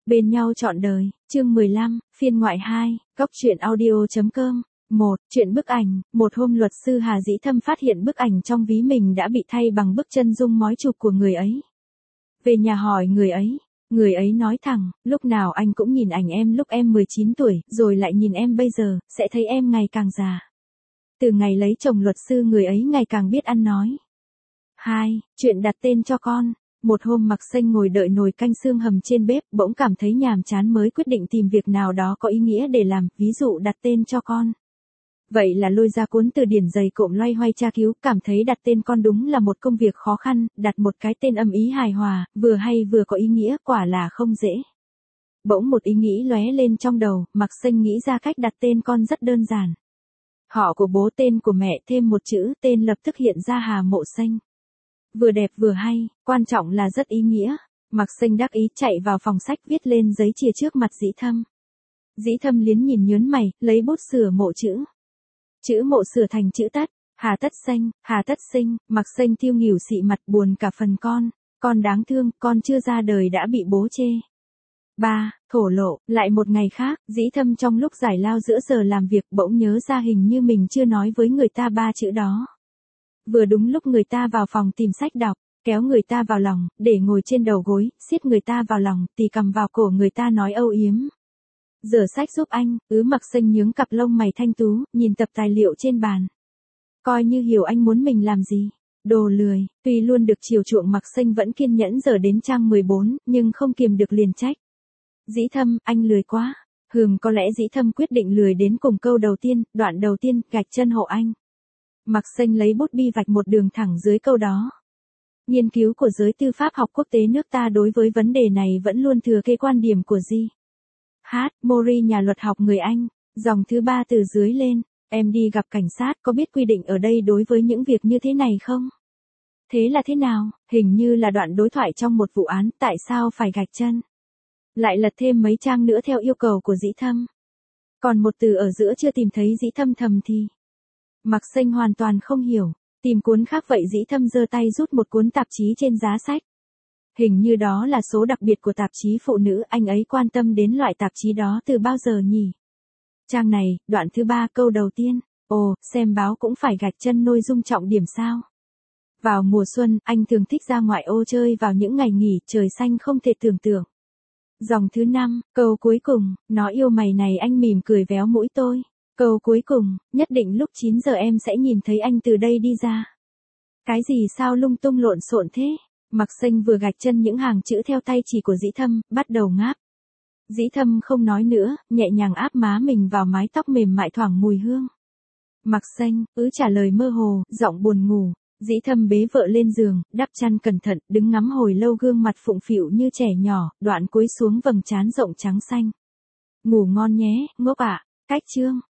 Bên nhau trọn đời, chương 15, phiên ngoại 2, góc truyện audio.com. 1. Chuyện bức ảnh. Một hôm luật sư Hà Dĩ Thâm phát hiện bức ảnh trong ví mình đã bị thay bằng bức chân dung mói chụp của người ấy. Về nhà hỏi người ấy nói thẳng, lúc nào anh cũng nhìn ảnh em lúc em 19 tuổi, rồi lại nhìn em bây giờ, sẽ thấy em ngày càng già. Từ ngày lấy chồng luật sư người ấy ngày càng biết ăn nói. 2. Chuyện đặt tên cho con. Một hôm Mạc Xanh ngồi đợi nồi canh xương hầm trên bếp, bỗng cảm thấy nhàm chán mới quyết định tìm việc nào đó có ý nghĩa để làm, ví dụ đặt tên cho con. Vậy là lôi ra cuốn từ điển dày cộm loay hoay tra cứu, cảm thấy đặt tên con đúng là một công việc khó khăn, đặt một cái tên âm ý hài hòa, vừa hay vừa có ý nghĩa, quả là không dễ. Bỗng một ý nghĩ lóe lên trong đầu, Mạc Xanh nghĩ ra cách đặt tên con rất đơn giản. Họ của bố tên của mẹ thêm một chữ, tên lập tức hiện ra Hà Mộ Xanh. Vừa đẹp vừa hay, quan trọng là rất ý nghĩa. Mạc Xanh đắc ý chạy vào phòng sách viết lên giấy chìa trước mặt Dĩ Thâm. Dĩ Thâm liến nhìn nhớn mày, lấy bút sửa mộ chữ. Chữ mộ sửa thành chữ tất, Hà Tất Xanh, Hà Tất Sinh. Mạc Xanh thiêu nghỉu xị mặt, buồn cả phần con đáng thương, con chưa ra đời đã bị bố chê. 3. Thổ lộ. Lại một ngày khác, Dĩ Thâm trong lúc giải lao giữa giờ làm việc bỗng nhớ ra hình như mình chưa nói với người ta 3 chữ đó. Vừa đúng lúc người ta vào phòng tìm sách đọc, kéo người ta vào lòng, để ngồi trên đầu gối, siết người ta vào lòng, tì cầm vào cổ người ta nói âu yếm. Rửa sách giúp anh. Mạc Xanh nhướng cặp lông mày thanh tú, nhìn tập tài liệu trên bàn. Coi như hiểu anh muốn mình làm gì. Đồ lười. Tuy luôn được chiều chuộng, Mạc Xanh vẫn kiên nhẫn giờ đến trang 14, nhưng không kiềm được liền trách. Dĩ Thâm, anh lười quá. Có lẽ Dĩ Thâm quyết định lười đến cùng câu đầu tiên, đoạn đầu tiên, gạch chân hộ anh. Mạc Xanh lấy bút bi vạch một đường thẳng dưới câu đó. Nghiên cứu của giới tư pháp học quốc tế nước ta đối với vấn đề này vẫn luôn thừa kế quan điểm của G.H. Mori, nhà luật học người Anh. Dòng thứ 3 từ dưới lên. Em đi gặp cảnh sát, có biết quy định ở đây đối với những việc như thế này không? Thế là thế nào? Hình như là đoạn đối thoại trong một vụ án, tại sao phải gạch chân? Lại lật thêm mấy trang nữa theo yêu cầu của Dĩ Thâm. Còn một từ ở giữa chưa tìm thấy, Dĩ Thâm thầm thì. Mạc Xanh hoàn toàn không hiểu. Tìm cuốn khác vậy? Dĩ Thâm giơ tay rút một cuốn tạp chí trên giá sách. Hình như đó là số đặc biệt của tạp chí phụ nữ, anh ấy quan tâm đến loại tạp chí đó từ bao giờ nhỉ? Trang này, đoạn thứ 3 câu đầu tiên. Ồ, xem báo cũng phải gạch chân nội dung trọng điểm sao? Vào mùa xuân, anh thường thích ra ngoại ô chơi vào những ngày nghỉ, trời xanh không thể tưởng tượng. Dòng thứ 5, câu cuối cùng, nó yêu mày này, anh mỉm cười véo mũi tôi. Câu cuối cùng, nhất định lúc 9 giờ em sẽ nhìn thấy anh từ đây đi ra. Cái gì sao lung tung lộn xộn thế? Mạc Xanh vừa gạch chân những hàng chữ theo tay chỉ của Dĩ Thâm, bắt đầu ngáp. Dĩ Thâm không nói nữa, nhẹ nhàng áp má mình vào mái tóc mềm mại thoảng mùi hương. Mạc Xanh, trả lời mơ hồ, giọng buồn ngủ. Dĩ Thâm bế vợ lên giường, đắp chăn cẩn thận, đứng ngắm hồi lâu gương mặt phụng phịu như trẻ nhỏ, đoạn cúi xuống vầng trán rộng trắng xanh. Ngủ ngon nhé, ngốc ạ. Cách chương.